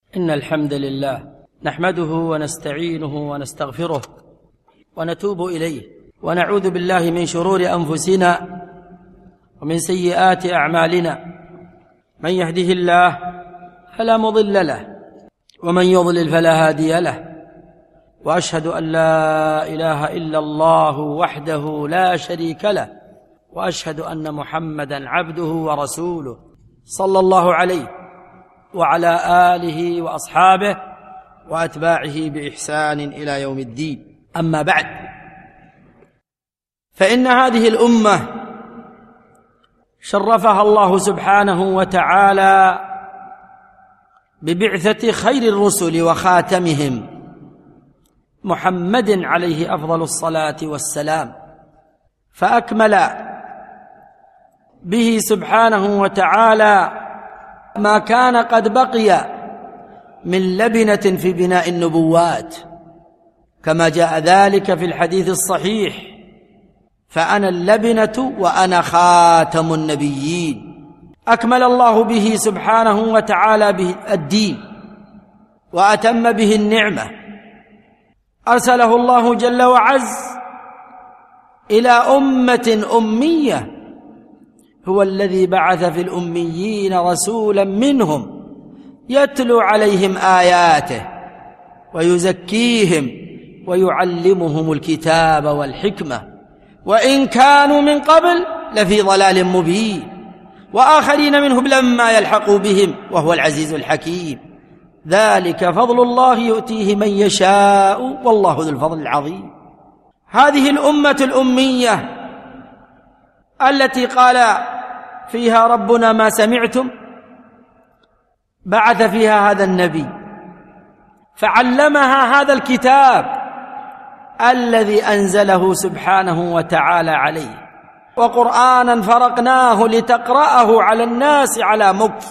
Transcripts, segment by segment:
إن الحمد لله نحمده ونستعينه ونستغفره ونتوب إليه، ونعوذ بالله من شرور أنفسنا ومن سيئات أعمالنا. من يهده الله فلا مضل له، ومن يضلل فلا هادي له، وأشهد أن لا إله إلا الله وحده لا شريك له، وأشهد أن محمدًا عبده ورسوله صلى الله عليه وعلى آله وأصحابه وأتباعه بإحسان إلى يوم الدين. أما بعد، فإن هذه الأمة شرفها الله سبحانه وتعالى ببعثة خير الرسل وخاتمهم محمد عليه أفضل الصلاة والسلام، فأكمل به سبحانه وتعالى ما كان قد بقي من لبنة في بناء النبوات، كما جاء ذلك في الحديث الصحيح: فأنا اللبنة وأنا خاتم النبيين. أكمل الله به سبحانه وتعالى به الدين وأتم به النعمة. أرسله الله جل وعز إلى أمة أمية، هو الذي بعث في الأميين رسولا منهم يتلو عليهم آياته ويزكيهم ويعلمهم الكتاب والحكمة، وإن كانوا من قبل لفي ضلال مبين، وآخرين منهم لما يلحقوا بهم وهو العزيز الحكيم. ذلك فضل الله يؤتيه من يشاء والله ذو الفضل العظيم. هذه الأمة الأمية التي قال فيها ربنا: ما سمعتم، بعث فيها هذا النبي فعلمها هذا الكتاب الذي أنزله سبحانه وتعالى عليه، وقرآنا فرقناه لتقرأه على الناس على مكث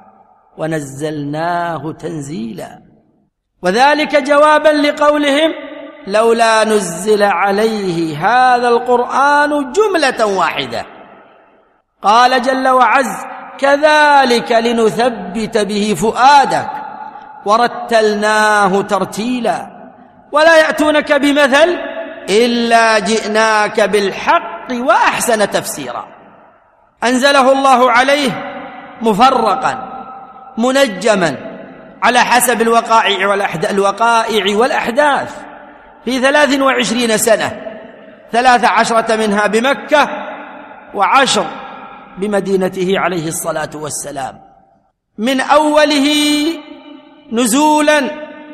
ونزلناه تنزيلا. وذلك جوابا لقولهم: لولا نزل عليه هذا القرآن جملة واحدة. قال جل وعز: كذلك لنثبت به فؤادك ورتلناه ترتيلا ولا يأتونك بمثل إلا جئناك بالحق وأحسن تفسيرا. أنزله الله عليه مفرقا منجما على حسب الوقائع والأحداث في 23 سنة، 13 منها بمكة و10 بمدينته عليه الصلاة والسلام. من أوله نزولا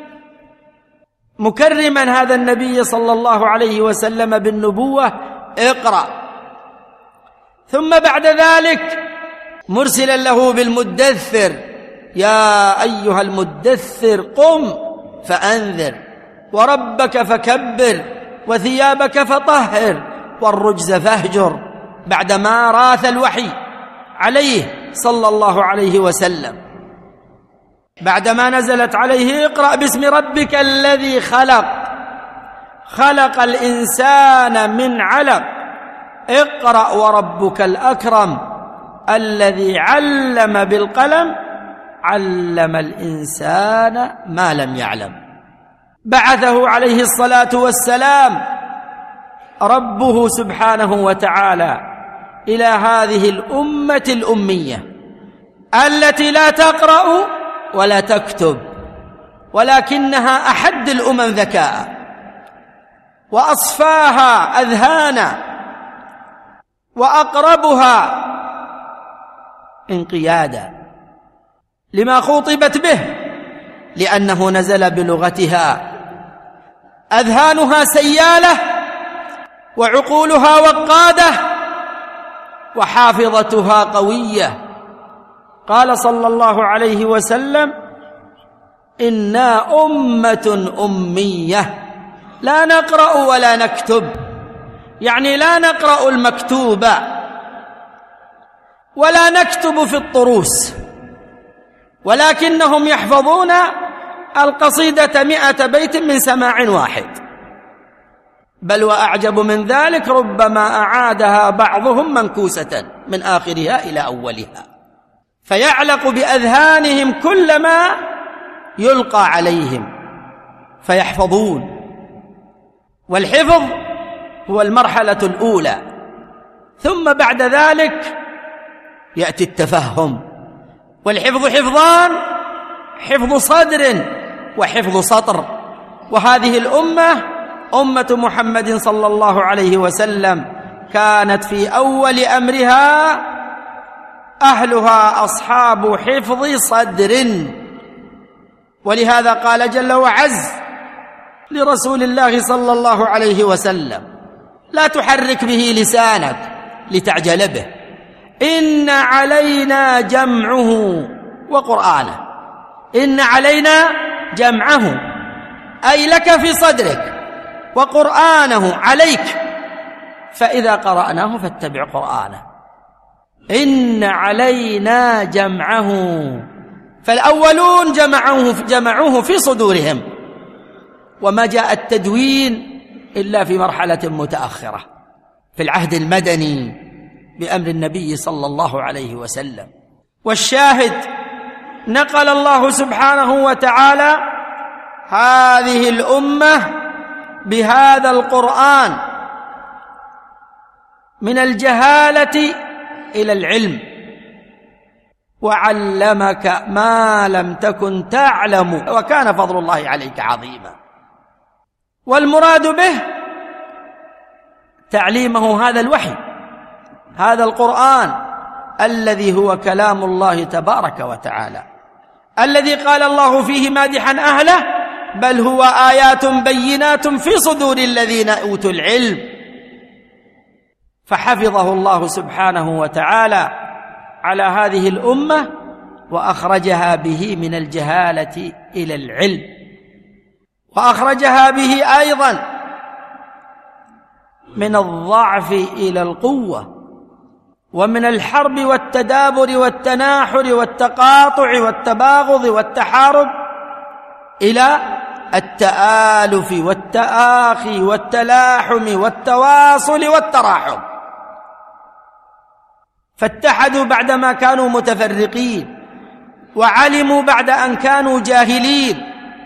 مكرما هذا النبي صلى الله عليه وسلم بالنبوة: اقرأ. ثم بعد ذلك مرسلا له بالمدثر: يا أيها المدثر قم فأنذر وربك فكبر وثيابك فطهر والرجز فاهجر، بعدما راث الوحي عليه صلى الله عليه وسلم، بعدما نزلت عليه: اقرأ باسم ربك الذي خلق، خلق الإنسان من علق، اقرأ وربك الأكرم الذي علم بالقلم، علم الإنسان ما لم يعلم. بعثه عليه الصلاة والسلام ربه سبحانه وتعالى إلى هذه الأمة الأمية التي لا تقرأ ولا تكتب، ولكنها أحد الأمم ذكاء وأصفاها أذهانا وأقربها انقيادا لما خوطبت به، لأنه نزل بلغتها. أذهانها سيالة وعقولها وقادة وحافظتها قوية. قال صلى الله عليه وسلم: إنا أمة أمية لا نقرأ ولا نكتب، يعني لا نقرأ المكتوب ولا نكتب في الطروس، ولكنهم يحفظون القصيدة 100 بيت من سماع واحد، بل وأعجب من ذلك ربما أعادها بعضهم منكوسة من آخرها إلى أولها، فيعلق بأذهانهم كل ما يلقى عليهم فيحفظون. والحفظ هو المرحلة الأولى، ثم بعد ذلك يأتي التفهم. والحفظ حفظان: حفظ صدر وحفظ سطر. وهذه الأمة أمة محمد صلى الله عليه وسلم كانت في أول أمرها أهلها أصحاب حفظ صدر، ولهذا قال جل وعز لرسول الله صلى الله عليه وسلم: لا تحرك به لسانك لتعجل به، إن علينا جمعه وقرآنه. إن علينا جمعه أي لك في صدرك، وقرآنه عليك، فإذا قرأناه فاتبع قرآنه. إن علينا جمعه، فالأولون جمعوه في صدورهم، وما جاء التدوين إلا في مرحلة متأخرة في العهد المدني بأمر النبي صلى الله عليه وسلم. والشاهد: نقل الله سبحانه وتعالى هذه الأمة بهذا القرآن من الجهالة إلى العلم، وعلمك ما لم تكن تعلم، وكان فضل الله عليك عظيما. والمراد به تعليمه هذا الوحي، هذا القرآن الذي هو كلام الله تبارك وتعالى، الذي قال الله فيه مادحا أهله: بل هو آيات بينات في صدور الذين أوتوا العلم. فحفظه الله سبحانه وتعالى على هذه الأمة، وأخرجها به من الجهالة إلى العلم، وأخرجها به أيضا من الضعف إلى القوة، ومن الحرب والتدابر والتناحر والتقاطع والتباغض والتحارب إلى التآلف والتآخي والتلاحم والتواصل والتراحم. فاتحدوا بعدما كانوا متفرقين، وعلموا بعد أن كانوا جاهلين،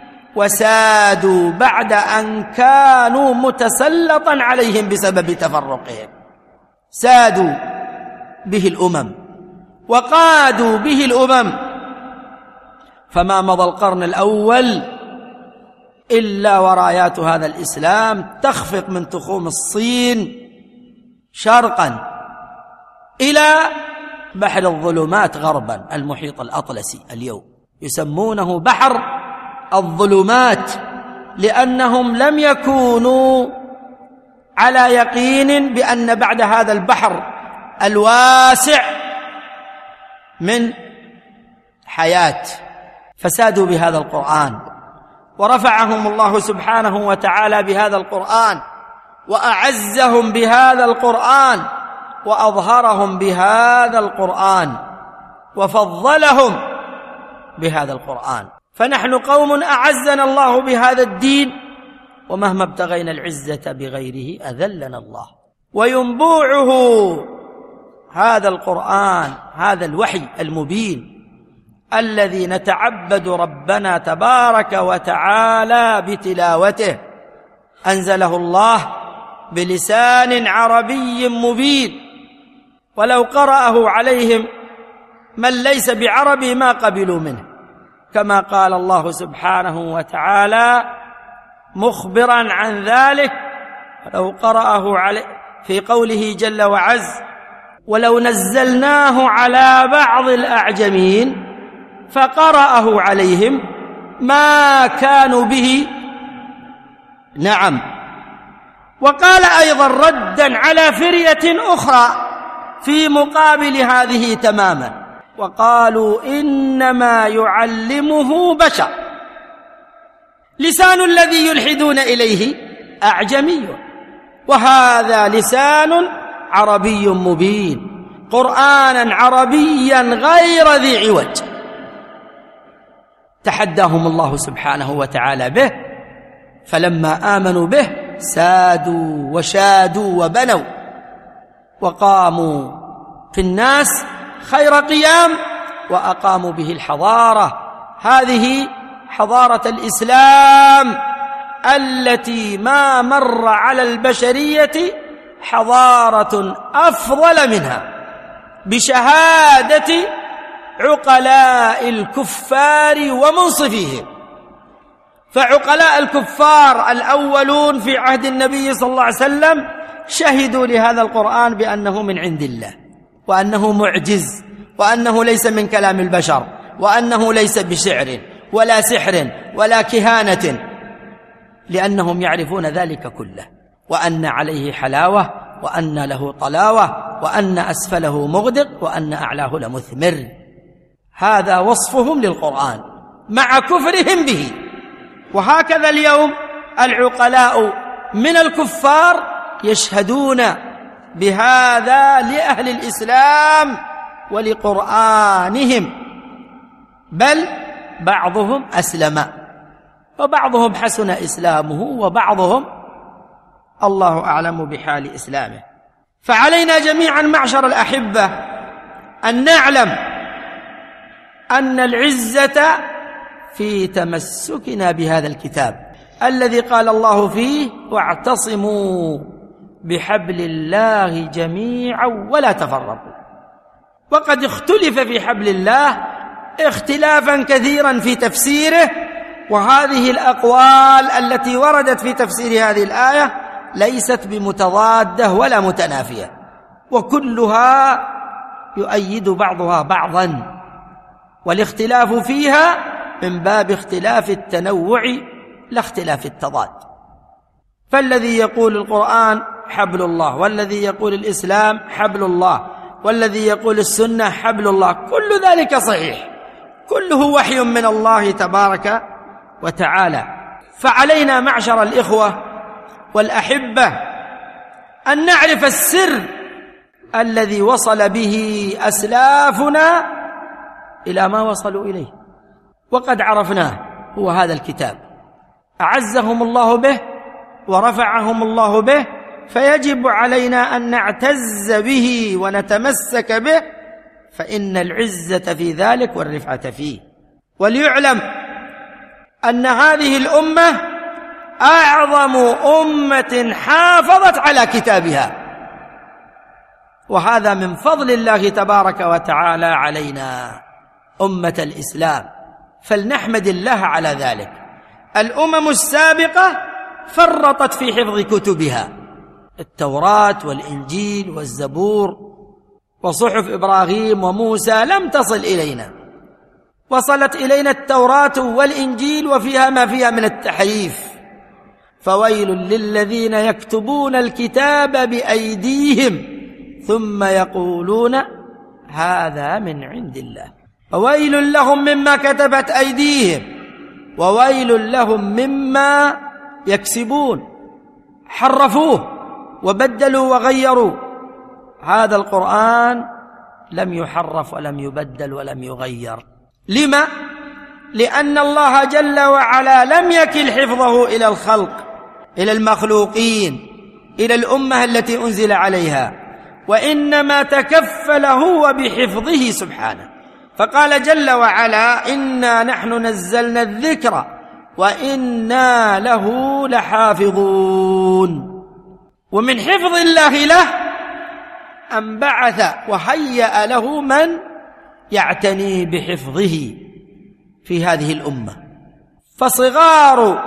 وسادوا بعد أن كانوا متسلطا عليهم بسبب تفرقهم. سادوا به الأمم وقادوا به الأمم، فما مضى القرن الأول إلا ورايات هذا الإسلام تخفق من تخوم الصين شرقا إلى بحر الظلمات غربا، المحيط الأطلسي اليوم يسمونه بحر الظلمات، لأنهم لم يكونوا على يقين بأن بعد هذا البحر الواسع من حياة، فسادوا بهذا القرآن، ورفعهم الله سبحانه وتعالى بهذا القرآن، وأعزهم بهذا القرآن، وأظهرهم بهذا القرآن، وفضلهم بهذا القرآن. فنحن قوم أعزنا الله بهذا الدين، ومهما ابتغينا العزة بغيره أذلنا الله. وينبوعه هذا القرآن، هذا الوحي المبين الذي نتعبد ربنا تبارك وتعالى بتلاوته، أنزله الله بلسان عربي مبين، ولو قرأه عليهم من ليس بعربي ما قبلوا منه، كما قال الله سبحانه وتعالى مخبرا عن ذلك: ولو قرأه في قوله جل وعز: ولو نزلناه على بعض الأعجمين فقرأه عليهم ما كانوا به. نعم. وقال أيضا ردا على فرية أخرى في مقابل هذه تماما، وقالوا إنما يعلمه بشر، لسان الذي يلحدون إليه أعجمي، وهذا لسان عربي مبين، قرآنا عربيا غير ذي عوج. تحداهم الله سبحانه وتعالى به، فلما آمنوا به سادوا وشادوا وبنوا، وقاموا في الناس خير قيام، وأقاموا به الحضارة. حضارة الإسلام التي ما مر على البشرية حضارة أفضل منها، بشهادة عقلاء الكفار ومنصفيهم. فعقلاء الكفار الأولون في عهد النبي صلى الله عليه وسلم شهدوا لهذا القرآن بأنه من عند الله، وأنه معجز، وأنه ليس من كلام البشر، وأنه ليس بشعر ولا سحر ولا كهانة، لأنهم يعرفون ذلك كله، وأن عليه حلاوة، وأن له طلاوة، وأن أسفله مغدق، وأن أعلاه لمثمر. هذا وصفهم للقرآن مع كفرهم به. وهكذا اليوم العقلاء من الكفار يشهدون بهذا لأهل الإسلام ولقرآنهم، بل بعضهم أسلم، وبعضهم حسن إسلامه، وبعضهم الله أعلم بحال إسلامه. فعلينا جميعا معشر الأحبة أن نعلم أن العزة في تمسكنا بهذا الكتاب الذي قال الله فيه: واعتصموا بحبل الله جميعا ولا تفرقوا. وقد اختلف في حبل الله اختلافا كثيرا في تفسيره، وهذه الأقوال التي وردت في تفسير هذه الآية ليست بمتضادة ولا متنافية، وكلها يؤيد بعضها بعضا، والاختلاف فيها من باب اختلاف التنوع لا اختلاف التضاد. فالذي يقول القرآن حبل الله، والذي يقول الإسلام حبل الله، والذي يقول السنة حبل الله، كل ذلك صحيح، كله وحي من الله تبارك وتعالى. فعلينا معشر الإخوة والأحبة أن نعرف السر الذي وصل به أسلافنا إلى ما وصلوا إليه، وقد عرفناه، هو هذا الكتاب أعزهم الله به ورفعهم الله به، فيجب علينا أن نعتز به ونتمسك به، فإن العزة في ذلك والرفعة فيه. وليعلم أن هذه الأمة أعظم أمة حافظت على كتابها، وهذا من فضل الله تبارك وتعالى علينا أمة الإسلام، فلنحمد الله على ذلك. الأمم السابقة فرطت في حفظ كتبها، التوراة والإنجيل والزبور وصحف إبراهيم وموسى لم تصل إلينا، وصلت إلينا التوراة والإنجيل وفيها ما فيها من التحريف. فويل للذين يكتبون الكتاب بأيديهم ثم يقولون هذا من عند الله، وويل لهم مما كتبت أيديهم وويل لهم مما يكسبون. حرفوه وبدلوا وغيروا. هذا القرآن لم يحرف ولم يبدل ولم يغير. لما؟ لأن الله جل وعلا لم يكل حفظه إلى الخلق، إلى المخلوقين، إلى الأمة التي أنزل عليها، وإنما تكفل هو بحفظه سبحانه. فقال جل وعلا: إنا نحن نزلنا الذكر وإنا له لحافظون. ومن حفظ الله له أن بعث وهيأ له من يعتني بحفظه في هذه الأمة. فصغار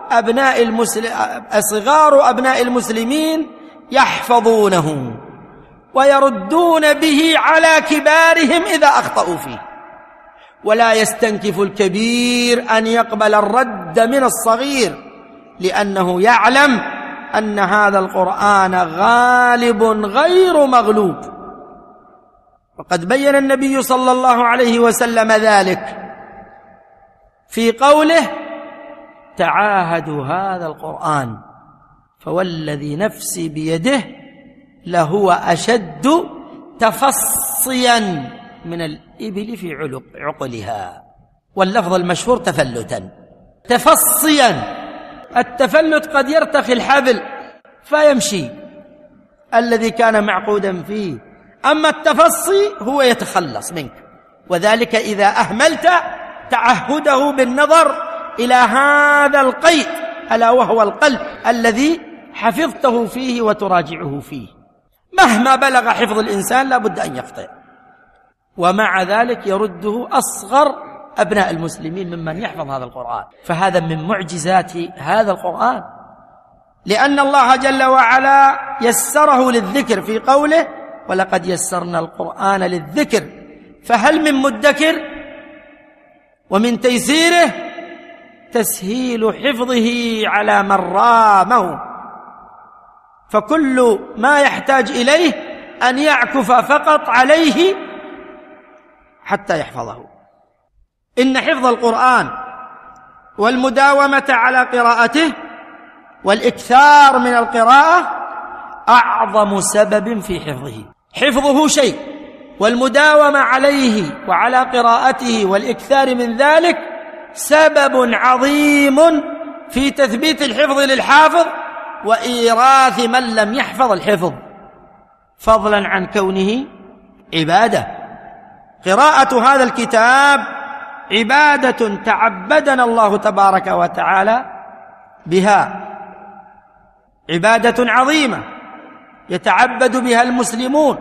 أبناء المسلمين يحفظونه ويردون به على كبارهم إذا أخطأوا فيه، ولا يستنكف الكبير أن يقبل الرد من الصغير، لأنه يعلم أن هذا القرآن غالب غير مغلوب. وقد بين النبي صلى الله عليه وسلم ذلك في قوله: تعاهدوا هذا القرآن فوالذي نفسي بيده لهو أشد تفصيا من الإبل في عقلها. واللفظ المشهور تفلتا. تفصيا، التفلت قد يرتخي الحبل فيمشي الذي كان معقودا فيه، أما التفصي هو يتخلص منك، وذلك إذا أهملت تعهده بالنظر إلى هذا القيد، ألا وهو القلب الذي حفظته فيه وتراجعه فيه. مهما بلغ حفظ الإنسان لا بد أن يخطئ، ومع ذلك يرده أصغر أبناء المسلمين ممن يحفظ هذا القرآن. فهذا من معجزات هذا القرآن، لأن الله جل وعلا يسره للذكر في قوله: ولقد يسرنا القرآن للذكر فهل من مدكر. ومن تيسيره تسهيل حفظه على من رامه، فكل ما يحتاج إليه أن يعكف فقط عليه حتى يحفظه. إن حفظ القرآن والمداومة على قراءته والإكثار من القراءة أعظم سبب في حفظه. حفظه شيء، والمداومة عليه وعلى قراءته والإكثار من ذلك سبب عظيم في تثبيت الحفظ للحافظ وإيراث من لم يحفظ الحفظ، فضلا عن كونه عبادة. قراءة هذا الكتاب عبادة تعبدنا الله تبارك وتعالى بها، عبادة عظيمة يتعبد بها المسلمون.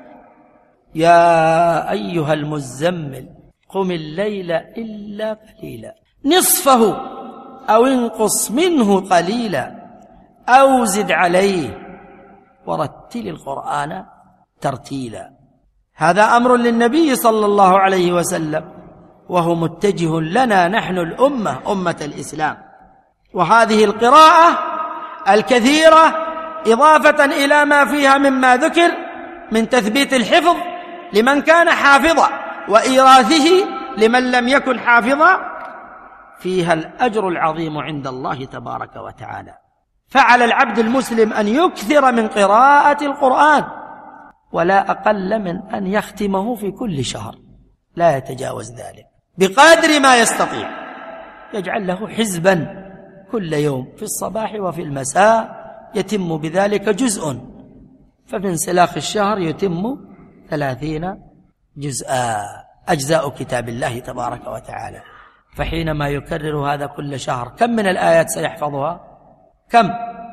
يا أيها المزمل قم الليل إلا قليلا نصفه أو انقص منه قليلا أو زد عليه ورتل القرآن ترتيلا. هذا أمر للنبي صلى الله عليه وسلم، وهو متجه لنا نحن الأمة، أمة الإسلام. وهذه القراءة الكثيرة إضافة إلى ما فيها مما ذكر من تثبيت الحفظ لمن كان حافظا وإيراثه لمن لم يكن حافظا، فيها الأجر العظيم عند الله تبارك وتعالى. فعلى العبد المسلم أن يكثر من قراءة القرآن، ولا أقل من أن يختمه في كل شهر، لا يتجاوز ذلك بقدر ما يستطيع. يجعل له حزبا كل يوم في الصباح وفي المساء يتم بذلك جزء، فمن سلاخ الشهر يتم 30 جزءا، أجزاء كتاب الله تبارك وتعالى. فحينما يكرر هذا كل شهر كم من الآيات سيحفظها؟ كم؟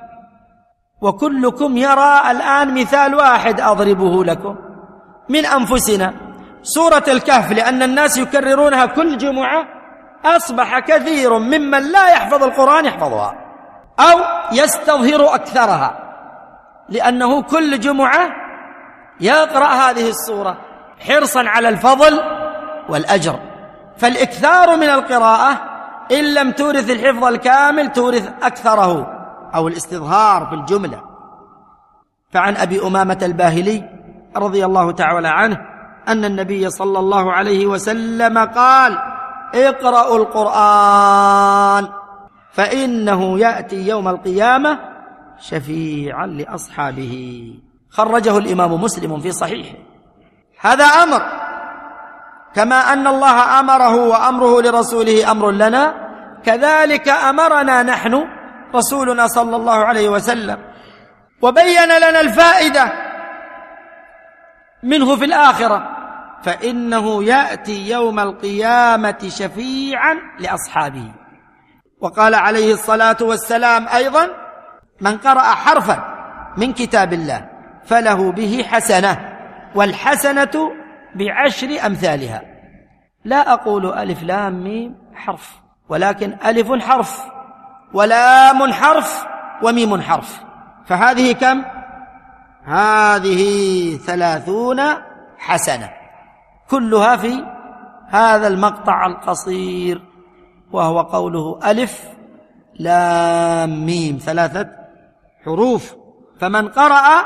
وكلكم يرى الآن مثال واحد أضربه لكم من أنفسنا، سورة الكهف، لأن الناس يكررونها كل جمعة، أصبح كثير ممن لا يحفظ القرآن يحفظها أو يستظهر أكثرها، لأنه كل جمعة يقرأ هذه السورة حرصا على الفضل والأجر. فالإكثار من القراءة إن لم تورث الحفظ الكامل تورث أكثره أو الاستظهار في الجملة. فعن أبي أمامة الباهلي رضي الله تعالى عنه أن النبي صلى الله عليه وسلم قال: اقرأوا القرآن فإنه يأتي يوم القيامة شفيعا لأصحابه. خرجه الإمام مسلم في صحيحه. هذا أمر، كما أن الله أمره وأمره لرسوله أمر لنا، كذلك أمرنا نحن رسولنا صلى الله عليه وسلم، وبين لنا الفائدة منه في الآخرة: فإنه يأتي يوم القيامة شفيعا لأصحابه. وقال عليه الصلاة والسلام أيضا: من قرأ حرفا من كتاب الله فله به حسنة، والحسنة ب10 أمثالها. لا أقول ألف لام ميم حرف، ولكن ألف حرف ولام حرف وميم حرف، فهذه كم؟ هذه 30 حسنة، كلها في هذا المقطع القصير، وهو قوله ألف لام ميم 3 حروف. فمن قرأ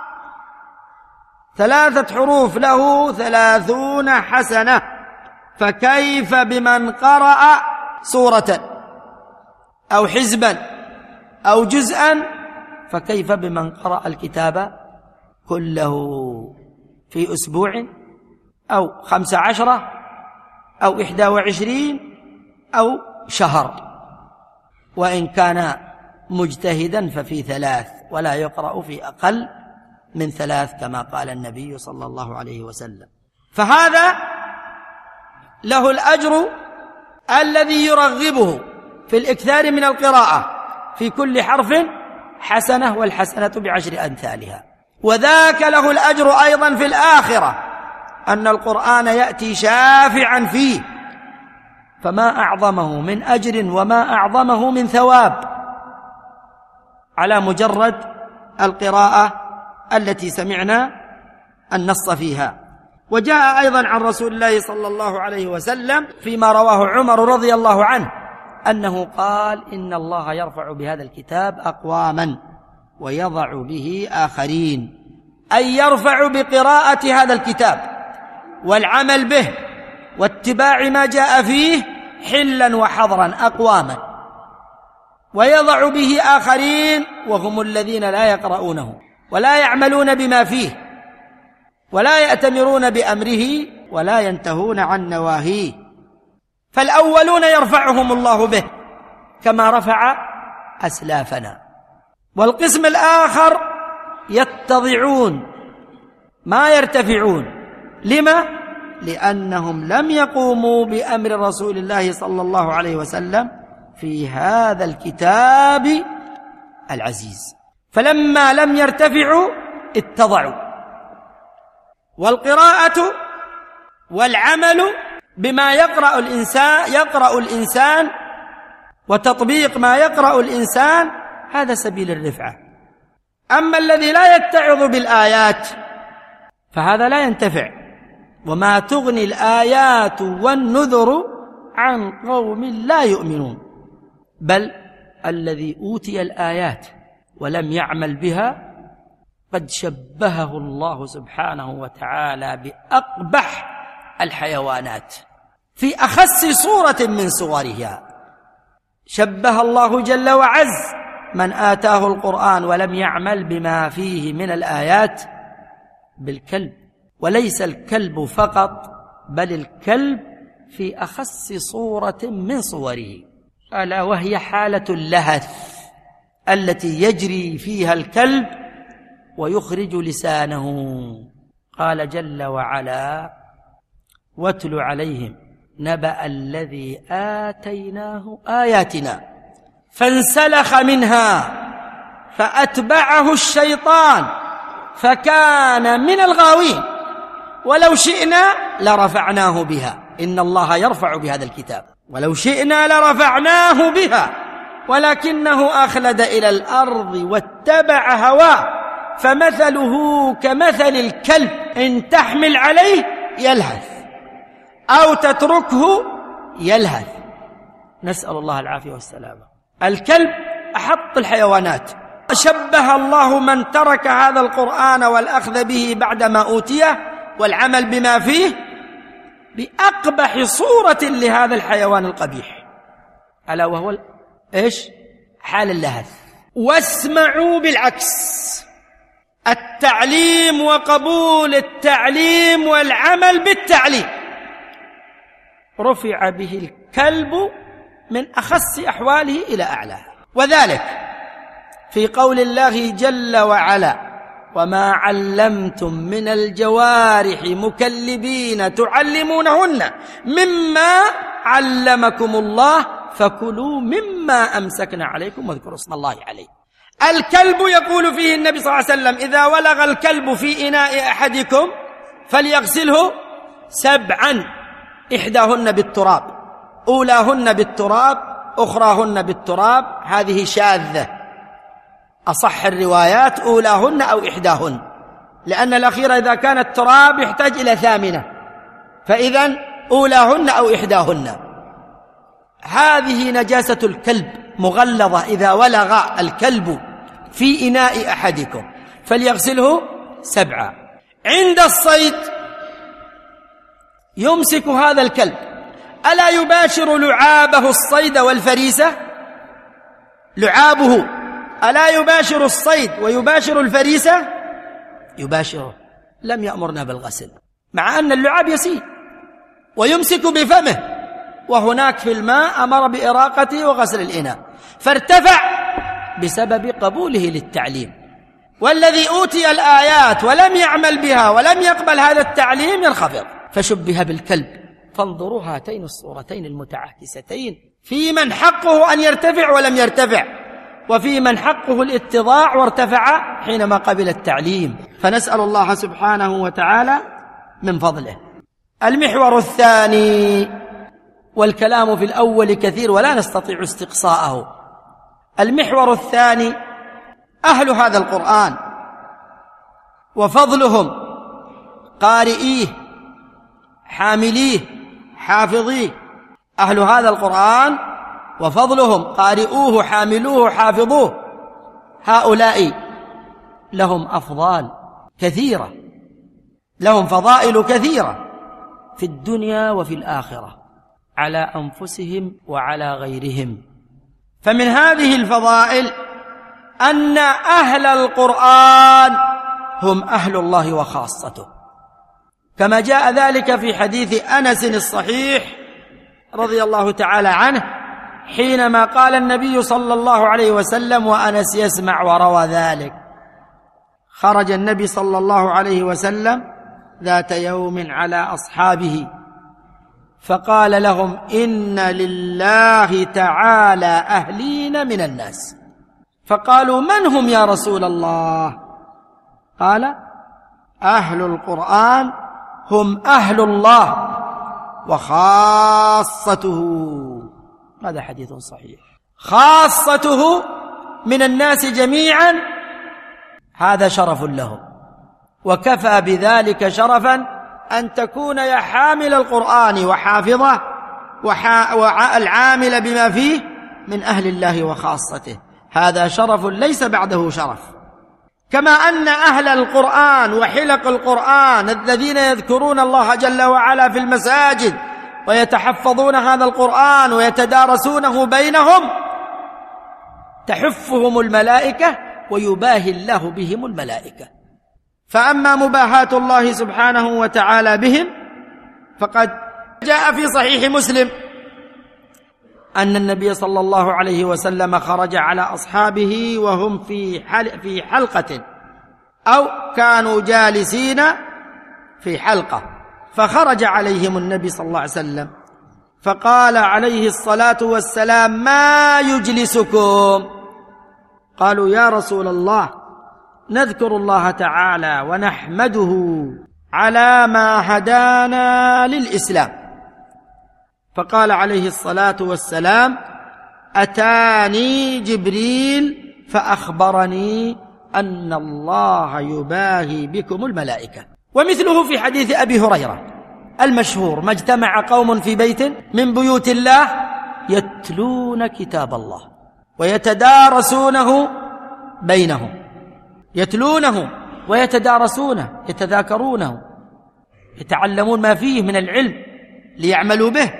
3 حروف له 30 حسنة، فكيف بمن قرأ سورة أو حزبا أو جزءا؟ فكيف بمن قرأ الكتاب كله في أسبوع أو 15 أو 21 أو شهر؟ وإن كان مجتهدا ففي 3، ولا يقرأ في أقل من 3 كما قال النبي صلى الله عليه وسلم. فهذا له الأجر الذي يرغبه في الإكثار من القراءة، في كل حرف حسنة، والحسنة بعشر أمثالها. وذاك له الأجر أيضا في الآخرة، أن القرآن يأتي شافعا فيه، فما أعظمه من أجر وما أعظمه من ثواب على مجرد القراءة التي سمعنا النص فيها. وجاء أيضا عن رسول الله صلى الله عليه وسلم فيما رواه عمر رضي الله عنه أنه قال: إن الله يرفع بهذا الكتاب أقواما ويضع به آخرين، أي يرفع بقراءة هذا الكتاب والعمل به واتباع ما جاء فيه حلا وحظرا أقواما، ويضع به آخرين وهم الذين لا يقرؤونه ولا يعملون بما فيه ولا يأتمرون بأمره ولا ينتهون عن نواهيه. فالأولون يرفعهم الله به كما رفع أسلافنا، والقسم الآخر يتضعون ما يرتفعون. لما؟ لأنهم لم يقوموا بأمر رسول الله صلى الله عليه وسلم في هذا الكتاب العزيز، فلما لم يرتفعوا اتضعوا. والقراءة والعمل بما يقرأ الإنسان وتطبيق ما يقرأ الإنسان هذا سبيل الرفعة. أما الذي لا يتعظ بالآيات فهذا لا ينتفع. وما تغني الآيات والنذر عن قوم لا يؤمنون، بل الذي أوتي الآيات ولم يعمل بها قد شبهه الله سبحانه وتعالى بأقبح الحيوانات في أخس صورة من صورها. شبه الله جل وعز من آتاه القرآن ولم يعمل بما فيه من الآيات بالكلب، وليس الكلب فقط بل الكلب في أخس صورة من صوره، ألا وهي حالة اللهث التي يجري فيها الكلب ويخرج لسانه. قال جل وعلا: واتل عليهم نبأ الذي آتيناه آياتنا فانسلخ منها فأتبعه الشيطان فكان من الغاوين ولو شئنا لرفعناه بها. إن الله يرفع بهذا الكتاب، ولو شئنا لرفعناه بها ولكنه أخلد إلى الأرض واتبع هواه فمثله كمثل الكلب إن تحمل عليه يلهث أو تتركه يلهث. نسأل الله العافية والسلامة. الكلب أحط الحيوانات. شبه الله من ترك هذا القرآن والأخذ به بعدما أوتيه والعمل بما فيه بأقبح صورة لهذا الحيوان القبيح، ألا وهو إيش؟ حال اللهث. واسمعوا بالعكس، التعليم وقبول التعليم والعمل بالتعليم. رفع به الكلب من أخس أحواله إلى أعلاه، وذلك في قول الله جل وعلا: وما علمتم من الجوارح مكلبين تعلمونهن مما علمكم الله فكلوا مما أمسكنا عليكم واذكروا اسم الله عليه. الكلب يقول فيه النبي صلى الله عليه وسلم: إذا ولغ الكلب في إناء أحدكم فليغسله 7، إحداهن بالتراب، أولاهن بالتراب، أخراهن بالتراب. هذه شاذة، أصح الروايات أولاهن أو إحداهن، لأن الأخيرة إذا كانت تراب يحتاج إلى 8، فإذن أولاهن أو إحداهن. هذه نجاسة الكلب مغلظة. إذا ولغ الكلب في إناء أحدكم فليغسله 7. عند الصيد يمسك هذا الكلب، ألا يباشر لعابه الصيد والفريسة؟ لعابه ألا يباشر الصيد ويباشر الفريسة؟ يباشره. لم يأمرنا بالغسل، مع أن اللعاب يسيل ويمسك بفمه، وهناك في الماء أمر بإراقته وغسل الإناء، فارتفع بسبب قبوله للتعليم. والذي أوتي الآيات ولم يعمل بها ولم يقبل هذا التعليم ينخفض. فشبه بالكلب. فانظروا هاتين الصورتين المتعاكستين في من حقه أن يرتفع ولم يرتفع، وفي من حقه الاتضاع وارتفع حينما قبل التعليم. فنسأل الله سبحانه وتعالى من فضله. المحور الثاني، والكلام في الأول كثير ولا نستطيع استقصاءه. المحور الثاني أهل هذا القرآن وفضلهم، قارئيه حامليه حافظيه. أهل هذا القرآن وفضلهم، قارئوه حاملوه حافظوه، هؤلاء لهم أفضال كثيرة، لهم فضائل كثيرة في الدنيا وفي الآخرة على أنفسهم وعلى غيرهم. فمن هذه الفضائل أن أهل القرآن هم أهل الله وخاصته، كما جاء ذلك في حديث أنس الصحيح رضي الله تعالى عنه، حينما قال النبي صلى الله عليه وسلم وأنس يسمع وروى ذلك: خرج النبي صلى الله عليه وسلم ذات يوم على أصحابه فقال لهم: إن لله تعالى أهلين من الناس. فقالوا: من هم يا رسول الله؟ قال: أهل القرآن هم أهل الله وخاصته. هذا حديث صحيح. خاصته من الناس جميعا، هذا شرف لهم، وكفى بذلك شرفا أن تكون يا حامل القرآن وحافظه والعامل بما فيه من أهل الله وخاصته. هذا شرف ليس بعده شرف. كما أن أهل القرآن وحلق القرآن الذين يذكرون الله جل وعلا في المساجد ويتحفظون هذا القرآن ويتدارسونه بينهم، تحفهم الملائكة ويباهي الله بهم الملائكة. فأما مباهاة الله سبحانه وتعالى بهم فقد جاء في صحيح مسلم أن النبي صلى الله عليه وسلم خرج على أصحابه وهم في حلقة، أو كانوا جالسين في حلقة، فخرج عليهم النبي صلى الله عليه وسلم فقال عليه الصلاة والسلام: ما يجلسكم؟ قالوا: يا رسول الله، نذكر الله تعالى ونحمده على ما هدانا للإسلام. فقال عليه الصلاة والسلام: أتاني جبريل فأخبرني أن الله يباهي بكم الملائكة. ومثله في حديث أبي هريرة المشهور: ما اجتمع قوم في بيت من بيوت الله يتلون كتاب الله ويتدارسونه بينهم. يتلونه ويتدارسونه، يتذاكرونه، يتعلمون ما فيه من العلم ليعملوا به،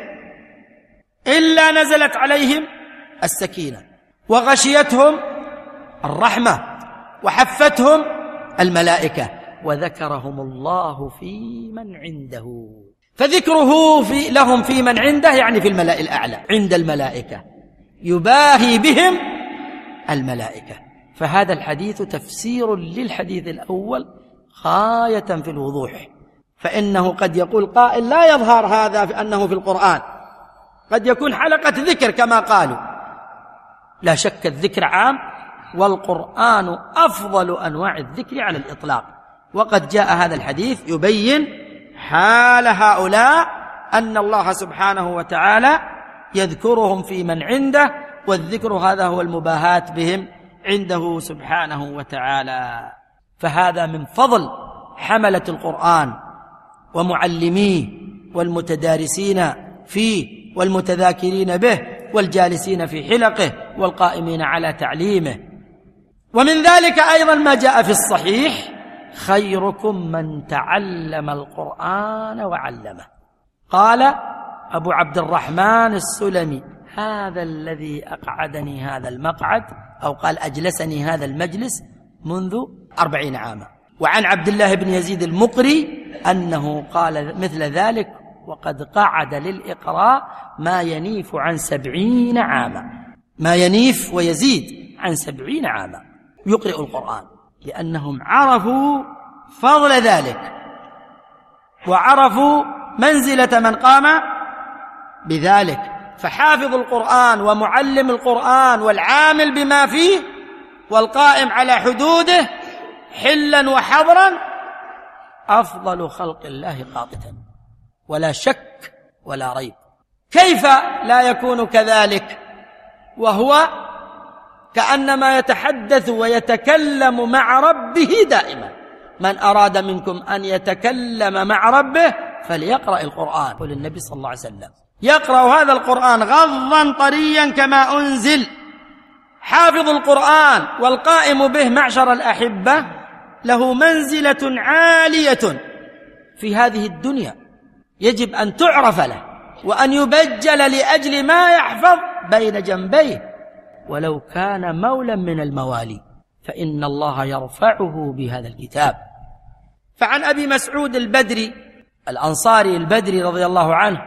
إلا نزلت عليهم السكينة وغشيتهم الرحمة وحفتهم الملائكة وذكرهم الله في من عنده. فذكره لهم في من عنده يعني في الملأ الأعلى عند الملائكة، يباهي بهم الملائكة. فهذا الحديث تفسير للحديث الأول غاية في الوضوح. فإنه قد يقول قائل: لا يظهر هذا أنه في القرآن، قد يكون حلقة ذكر كما قالوا. لا شك الذكر عام، والقرآن أفضل أنواع الذكر على الإطلاق. وقد جاء هذا الحديث يبين حال هؤلاء أن الله سبحانه وتعالى يذكرهم في من عنده، والذكر هذا هو المباهاة بهم عنده سبحانه وتعالى. فهذا من فضل حملة القرآن ومعلميه والمتدارسين فيه والمتذاكرين به والجالسين في حلقه والقائمين على تعليمه. ومن ذلك أيضا ما جاء في الصحيح: خيركم من تعلم القرآن وعلمه. قال أبو عبد الرحمن السلمي: هذا الذي أقعدني هذا المقعد، أو قال أجلسني هذا المجلس منذ 40 عاما. وعن عبد الله بن يزيد المقري أنه قال مثل ذلك، وقد قعد للإقراء ما ينيف عن 70 عاما، ما ينيف ويزيد عن 70 عاما يقرأ القرآن، لأنهم عرفوا فضل ذلك وعرفوا منزلة من قام بذلك. فحافظ القرآن ومعلم القرآن والعامل بما فيه والقائم على حدوده حلا وحظرا أفضل خلق الله قاطبة، ولا شك ولا ريب. كيف لا يكون كذلك وهو كأنما يتحدث ويتكلم مع ربه دائما؟ من أراد منكم أن يتكلم مع ربه فليقرأ القرآن. قل النبي صلى الله عليه وسلم يقرأ هذا القرآن غضا طريا كما أنزل. حافظ القرآن والقائم به معشر الأحبة له منزلة عالية في هذه الدنيا، يجب أن تعرف له وأن يبجل لأجل ما يحفظ بين جنبيه، ولو كان مولا من الموالي، فإن الله يرفعه بهذا الكتاب. فعن أبي مسعود البدري الأنصاري البدري رضي الله عنه،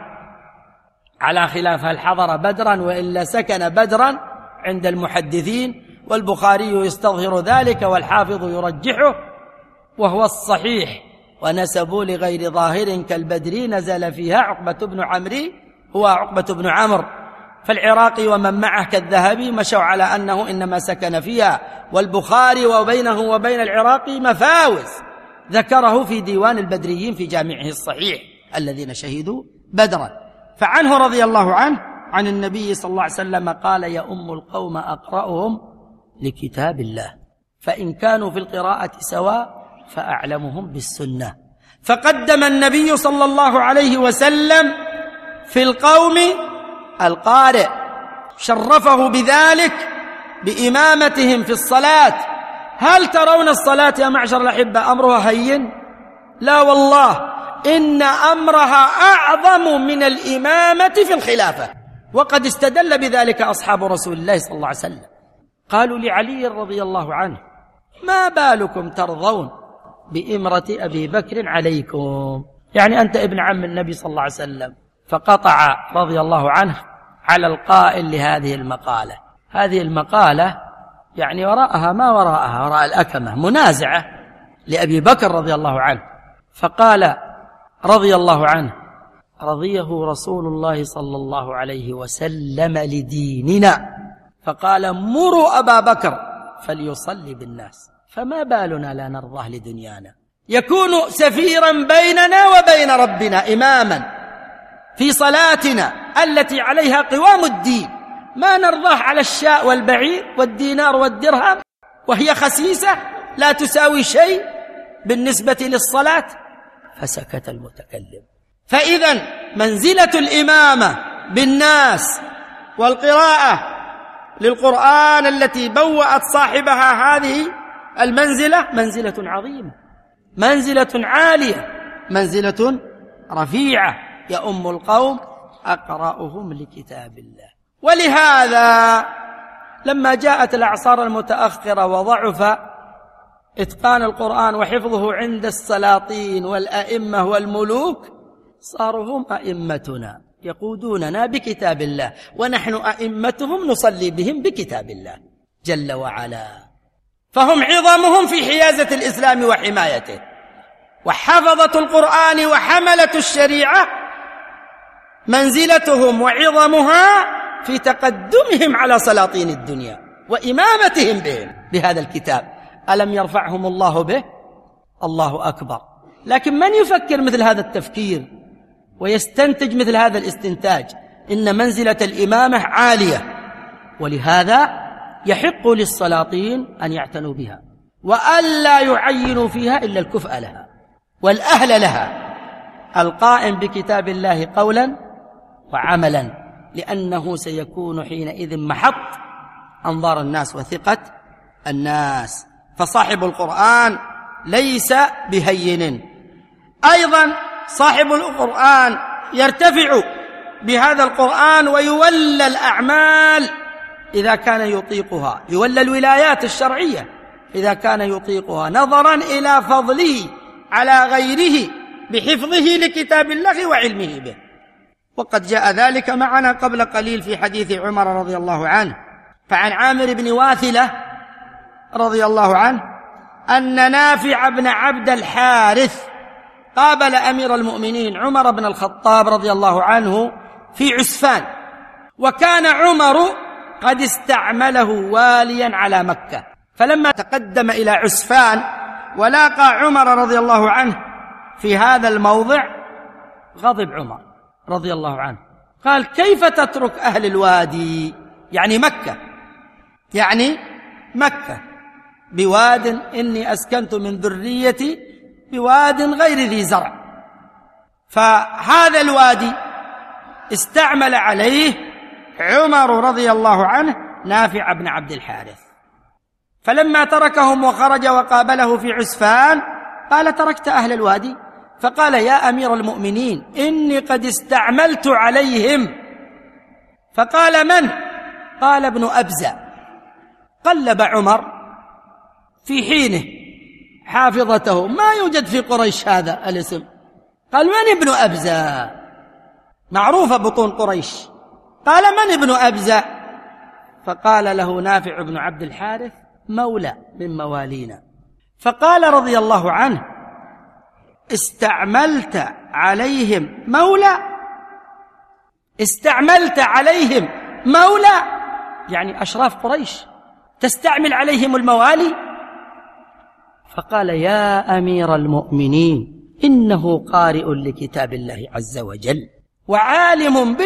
على خلاف هل حضر بدرا وإلا سكن بدرا عند المحدثين، والبخاري يستظهر ذلك والحافظ يرجحه وهو الصحيح، ونسبوا لغير ظاهر كالبدري نزل فيها عقبة بن عمري، هو عقبة بن عمرو، فالعراقي ومن معه كالذهبي مشوا على أنه إنما سكن فيها، والبخاري وبينه وبين العراقي مفاوز ذكره في ديوان البدريين في جامعه الصحيح الذين شهدوا بدرا. فعنه رضي الله عنه عن النبي صلى الله عليه وسلم قال: يؤم القوم أقرأهم لكتاب الله، فإن كانوا في القراءة سواء فأعلمهم بالسنة. فقدم النبي صلى الله عليه وسلم في القوم القارئ، شرفه بذلك بإمامتهم في الصلاة. هل ترون الصلاة يا معشر الأحبة أمرها هين؟ لا والله، إن أمرها أعظم من الإمامة في الخلافة، وقد استدل بذلك أصحاب رسول الله صلى الله عليه وسلم. قالوا لعلي رضي الله عنه: ما بالكم ترضون بإمرة أبي بكر عليكم؟ يعني أنت ابن عم النبي صلى الله عليه وسلم. فقطع رضي الله عنه على القائل لهذه المقالة. هذه المقالة يعني وراءها ما وراءها، وراء الأكمة منازعة لأبي بكر رضي الله عنه. فقال رضي الله عنه: رضيه رسول الله صلى الله عليه وسلم لديننا، فقال: مروا أبا بكر فليصلي بالناس، فما بالنا لا نرضاه لدنيانا؟ يكون سفيرا بيننا وبين ربنا، إماما في صلاتنا التي عليها قوام الدين، ما نرضاه على الشاء والبعير والدينار والدرهم، وهي خسيسة لا تساوي شيء بالنسبة للصلاة. فسكت المتكلم. فإذا منزلة الإمامة بالناس والقراءة للقرآن التي بوأت صاحبها هذه المنزلة منزلة عظيمة، منزلة عالية، منزلة رفيعة. يؤم القوم أقرأهم لكتاب الله. ولهذا لما جاءت الأعصار المتأخرة وضعف إتقان القرآن وحفظه عند السلاطين والأئمة والملوك، صاروا هم أئمتنا يقودوننا بكتاب الله، ونحن أئمتهم نصلي بهم بكتاب الله جل وعلا. فهم عظمهم في حيازة الإسلام وحمايته، وحفظة القرآن وحملة الشريعة منزلتهم وعظمها في تقدمهم على سلاطين الدنيا وإمامتهم بهم بهذا الكتاب. ألم يرفعهم الله به؟ الله أكبر. لكن من يفكر مثل هذا التفكير ويستنتج مثل هذا الاستنتاج؟ إن منزلة الإمامة عالية، ولهذا يحق للسلاطين أن يعتنوا بها، وألا يعينوا فيها إلا الكفء لها والأهل لها، القائم بكتاب الله قولا وعملا، لأنه سيكون حينئذ محط أنظار الناس وثقة الناس. فصاحب القرآن ليس بهين. أيضا صاحب القرآن يرتفع بهذا القرآن ويولى الأعمال إذا كان يطيقها، يولى الولايات الشرعية إذا كان يطيقها، نظرا إلى فضله على غيره بحفظه لكتاب الله وعلمه به. وقد جاء ذلك معنا قبل قليل في حديث عمر رضي الله عنه. فعن عامر بن واثلة رضي الله عنه أن نافع بن عبد الحارث قابل أمير المؤمنين عمر بن الخطاب رضي الله عنه في عسفان، وكان عمر قد استعمله واليا على مكة، فلما تقدم إلى عسفان ولاقى عمر رضي الله عنه في هذا الموضع غضب عمر رضي الله عنه، قال: كيف تترك أهل الوادي، يعني مكة بواد إني أسكنت من ذريتي بواد غير ذي زرع، فهذا الوادي استعمل عليه عمر رضي الله عنه نافع بن عبد الحارث، فلما تركهم وخرج وقابله في عسفان قال: تركت أهل الوادي؟ فقال: يا أمير المؤمنين إني قد استعملت عليهم. فقال: من؟ قال: ابن أبزة. قلب عمر في حينه حافظته، ما يوجد في قريش هذا الاسم. قال: من ابن أبزة؟ معروفة بطون قريش. قال: من ابن أبزة؟ فقال له نافع بن عبد الحارث: مولى من موالينا. فقال رضي الله عنه: استعملت عليهم مولى؟ استعملت عليهم مولى يعني أشراف قريش تستعمل عليهم الموالي؟ فقال: يا أمير المؤمنين إنه قارئ لكتاب الله عز وجل وعالم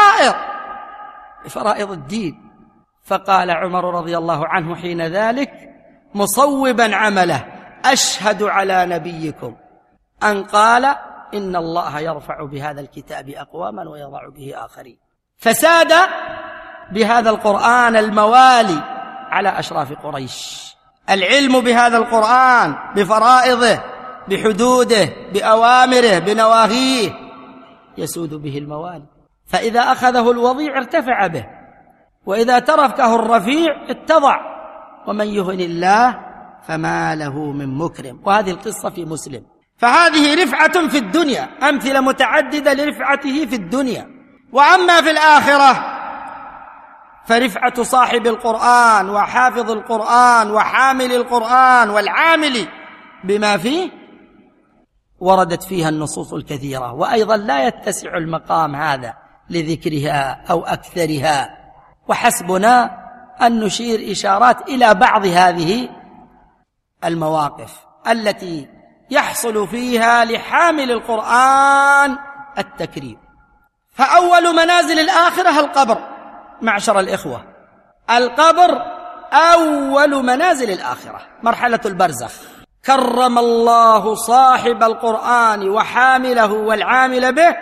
بفرائض الدين. فقال عمر رضي الله عنه حين ذلك مصوبا عمله: أشهد على نبيكم أن قال: إن الله يرفع بهذا الكتاب أقواما ويضع به آخرين. فساد بهذا القرآن الموالي على أشراف قريش، العلم بهذا القرآن بفرائضه بحدوده بأوامره بنواهيه يسود به الموالي، فإذا أخذه الوضيع ارتفع به، وإذا تركه الرفيع اتضع، ومن يهن الله فما له من مكرم. وهذه القصة في مسلم. فهذه رفعة في الدنيا، أمثلة متعددة لرفعته في الدنيا. وأما في الآخرة فرفعة صاحب القرآن وحافظ القرآن وحامل القرآن والعامل بما فيه وردت فيها النصوص الكثيرة، وأيضا لا يتسع المقام هذا لذكرها أو أكثرها، وحسبنا أن نشير إشارات إلى بعض هذه المواقف التي يحصل فيها لحامل القرآن التكريم. فأول منازل الآخرة القبر. معشر الإخوة، القبر أول منازل الآخرة، مرحلة البرزخ. كرم الله صاحب القرآن وحامله والعامل به،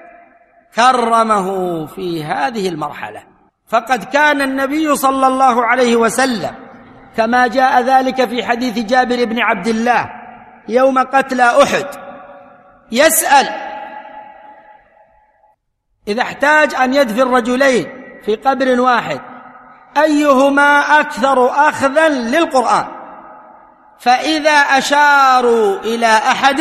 كرمه في هذه المرحلة. فقد كان النبي صلى الله عليه وسلم كما جاء ذلك في حديث جابر بن عبد الله يوم قتلى أحد يسأل إذا احتاج أن يدفن رجلين في قبر واحد أيهما أكثر أخذا للقرآن، فإذا أشاروا إلى أحد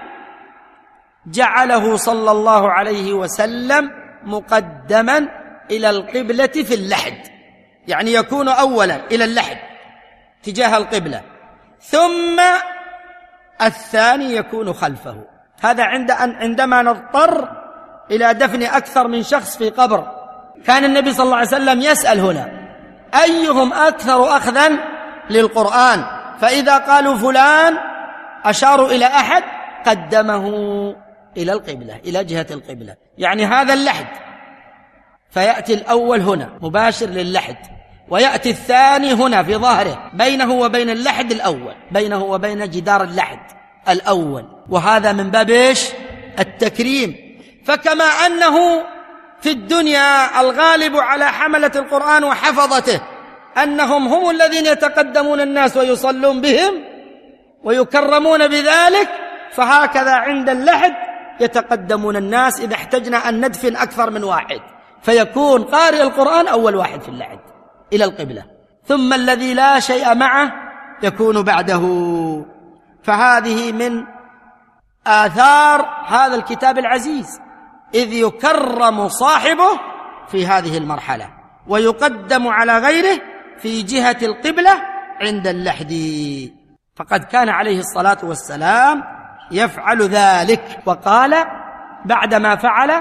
جعله صلى الله عليه وسلم مقدما إلى القبلة في اللحد، يعني يكون أولا إلى اللحد تجاه القبلة، ثم الثاني يكون خلفه. هذا عندما نضطر إلى دفن أكثر من شخص في قبر، كان النبي صلى الله عليه وسلم يسأل هنا أيهم أكثر أخذا للقرآن، فإذا قالوا فلان أشاروا إلى أحد قدمه إلى القبلة، إلى جهة القبلة، يعني هذا اللحد، فيأتي الأول هنا مباشر للحد، ويأتي الثاني هنا في ظهره بينه وبين اللحد الأول، بينه وبين جدار اللحد الأول، وهذا من باب إيش؟ التكريم. فكما أنه في الدنيا الغالب على حملة القرآن وحفظته أنهم هم الذين يتقدمون الناس ويصلون بهم ويكرمون بذلك، فهكذا عند اللحد يتقدمون الناس إذا احتجنا أن ندفن أكثر من واحد، فيكون قارئ القرآن أول واحد في اللحد إلى القبلة، ثم الذي لا شيء معه يكون بعده. فهذه من آثار هذا الكتاب العزيز، إذ يكرم صاحبه في هذه المرحلة ويقدم على غيره في جهة القبلة عند اللحد. فقد كان عليه الصلاة والسلام يفعل ذلك، وقال بعدما فعل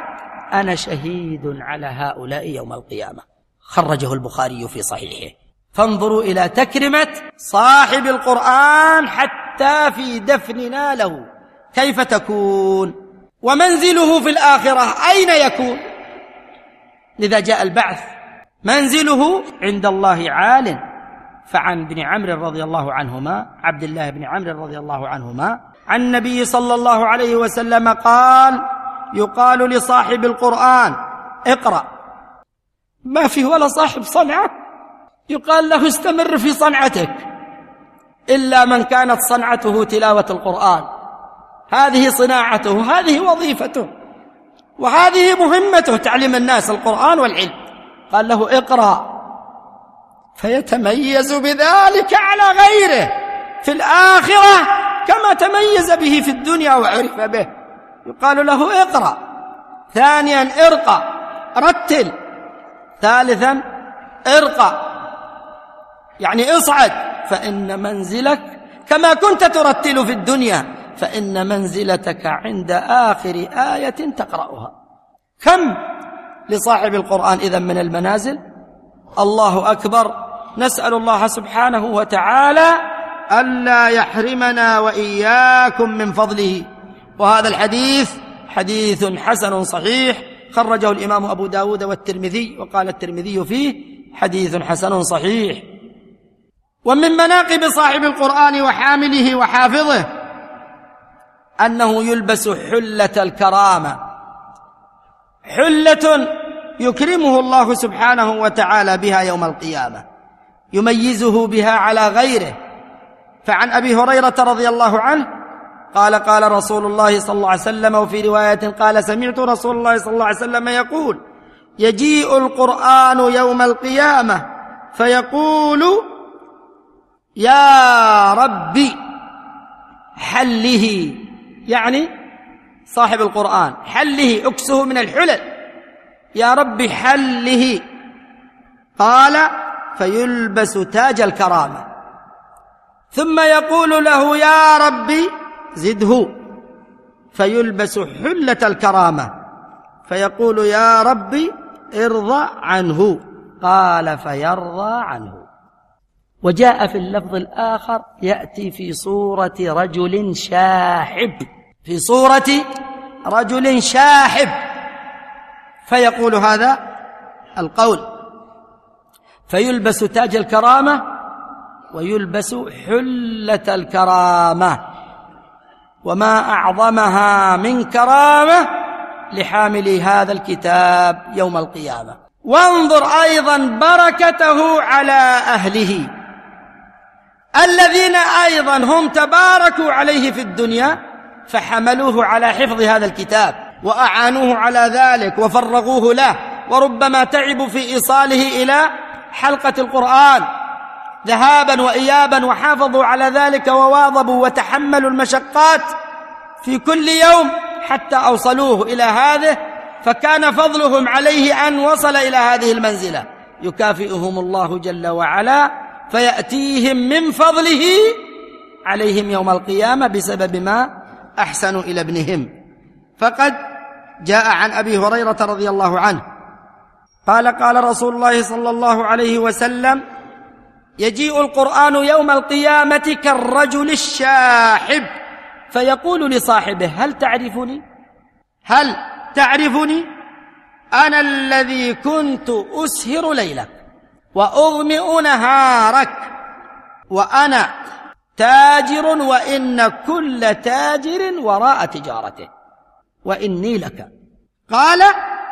أنا شهيد على هؤلاء يوم القيامة. خرجه البخاري في صحيحه. فانظروا إلى تكرمة صاحب القرآن حتى في دفننا له كيف تكون، ومنزله في الآخرة أين يكون؟ لذا جاء البعث منزله عند الله عال. فعن ابن عمرو رضي الله عنهما، عبد الله بن عمرو رضي الله عنهما، عن النبي صلى الله عليه وسلم قال: يقال لصاحب القرآن اقرأ. ما فيه ولا صاحب صنعة يقال له استمر في صنعتك، إلا من كانت صنعته تلاوة القرآن. هذه صناعته، هذه وظيفته، وهذه مهمته، تعليم الناس القرآن والعلم. قال له اقرأ، فيتميز بذلك على غيره في الآخرة كما تميز به في الدنيا وعرف به. يقال له اقرأ. ثانيا ارقى، رتل. ثالثا ارقى، يعني اصعد، فإن منزلك كما كنت ترتل في الدنيا فإن منزلتك عند آخر آية تقرأها. كم لصاحب القرآن إذن من المنازل؟ الله أكبر. نسأل الله سبحانه وتعالى ألا يحرمنا وإياكم من فضله. وهذا الحديث حديث حسن صحيح، خرجه الإمام أبو داود والترمذي، وقال الترمذي فيه حديث حسن صحيح. ومن مناقب صاحب القرآن وحامله وحافظه أنه يلبس حلة الكرامة، حلة يكرمه الله سبحانه وتعالى بها يوم القيامة، يميزه بها على غيره. فعن أبي هريرة رضي الله عنه قال: قال رسول الله صلى الله عليه وسلم، وفي رواية قال: سمعت رسول الله صلى الله عليه وسلم يقول: يجيء القرآن يوم القيامة فيقول: يا ربي حله، يعني صاحب القرآن حله، أكسه من الحلل، يا ربي حله. قال: فيلبس تاج الكرامة، ثم يقول له: يا ربي زده، فيلبس حلة الكرامة، فيقول: يا ربي ارضى عنه. قال: فيرضى عنه. وجاء في اللفظ الآخر يأتي في صورة رجل شاحب، في صورة رجل شاحب، فيقول هذا القول: فيلبس تاج الكرامة ويلبس حلة الكرامة، وما أعظمها من كرامة لحامل هذا الكتاب يوم القيامة. وانظر أيضا بركته على أهله الذين أيضا هم تباركوا عليه في الدنيا، فحملوه على حفظ هذا الكتاب وأعانوه على ذلك وفرغوه له، وربما تعبوا في إيصاله إلى حلقة القرآن ذهابا وإيابا، وحافظوا على ذلك وواظبوا وتحملوا المشقات في كل يوم حتى أوصلوه إلى هذه، فكان فضلهم عليه أن وصل إلى هذه المنزلة. يكافئهم الله جل وعلا فيأتيهم من فضله عليهم يوم القيامة بسبب ما أحسنوا إلى ابنهم. فقد جاء عن أبي هريرة رضي الله عنه قال: قال رسول الله صلى الله عليه وسلم: يجيء القرآن يوم القيامة كالرجل الشاحب، فيقول لصاحبه: هل تعرفني؟ هل تعرفني؟ أنا الذي كنت أسهر ليلك وأظمئ نهارك، وأنا تاجر، وإن كل تاجر وراء تجارته، وإني لك. قال: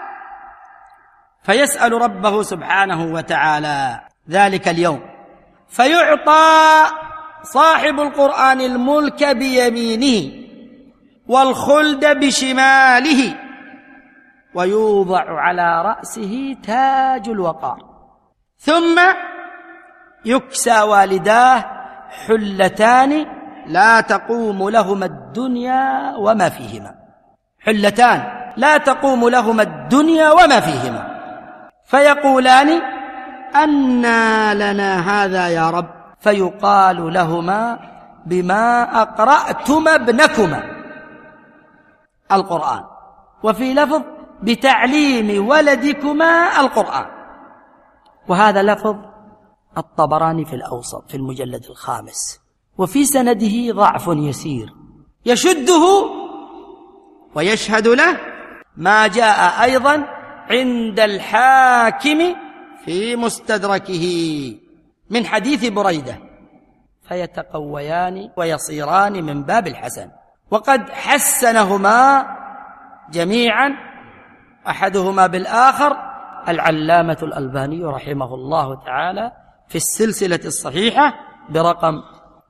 فيسأل ربه سبحانه وتعالى ذلك اليوم، فيعطى صاحب القرآن الملك بيمينه والخلد بشماله، ويوضع على رأسه تاج الوقار، ثم يكسى والداه حلتان لا تقوم لهما الدنيا وما فيهما، حلتان لا تقوم لهما الدنيا وما فيهما، فيقولان: أنى لنا هذا يا رب؟ فيقال لهما: بما أقرأتما ابنكما القرآن. وفي لفظ: بتعليم ولدكما القرآن. وهذا لفظ الطبراني في الأوسط في المجلد 5، وفي سنده ضعف يسير يشده ويشهد له ما جاء أيضا عند الحاكم في مستدركه من حديث بريدة، فيتقويان ويصيران من باب الحسن. وقد حسنهما جميعا أحدهما بالآخر العلامة الألباني رحمه الله تعالى في السلسلة الصحيحة برقم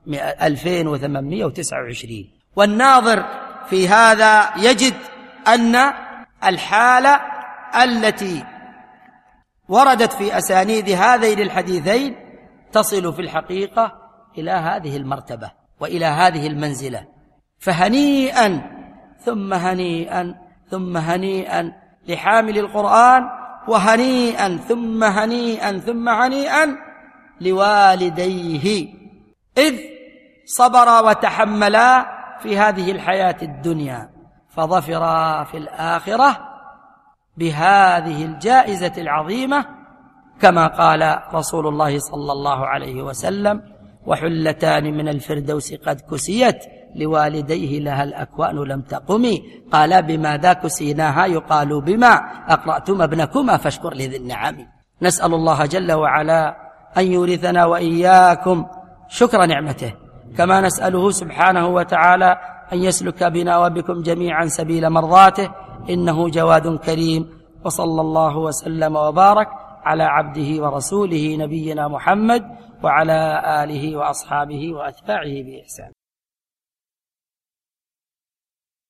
2829. والناظر في هذا يجد أن الحالة التي وردت في أسانيد هذين الحديثين تصل في الحقيقة إلى هذه المرتبة وإلى هذه المنزلة. فهنيئا ثم هنيئا ثم هنيئا لحامل القرآن، وهنيئا ثم هنيئا ثم هنيئا لوالديه، إذ صبرا وتحملا في هذه الحياة الدنيا فظفرا في الآخرة بهذه الجائزة العظيمة، كما قال رسول الله صلى الله عليه وسلم: وحلتان من الفردوس قد كسيت لوالديه لها الأكوان لم تقمي. قال: بماذا كسيناها؟ يقال: بما أقرأتم ابنكما فاشكر لذي النعم. نسأل الله جل وعلا أن يورثنا وإياكم شكر نعمته، كما نسأله سبحانه وتعالى أن يسلك بنا وبكم جميعا سبيل مرضاته، إنه جواد كريم. وصلى الله وسلم وبارك على عبده ورسوله نبينا محمد وعلى آله وأصحابه وأتباعه بإحسان.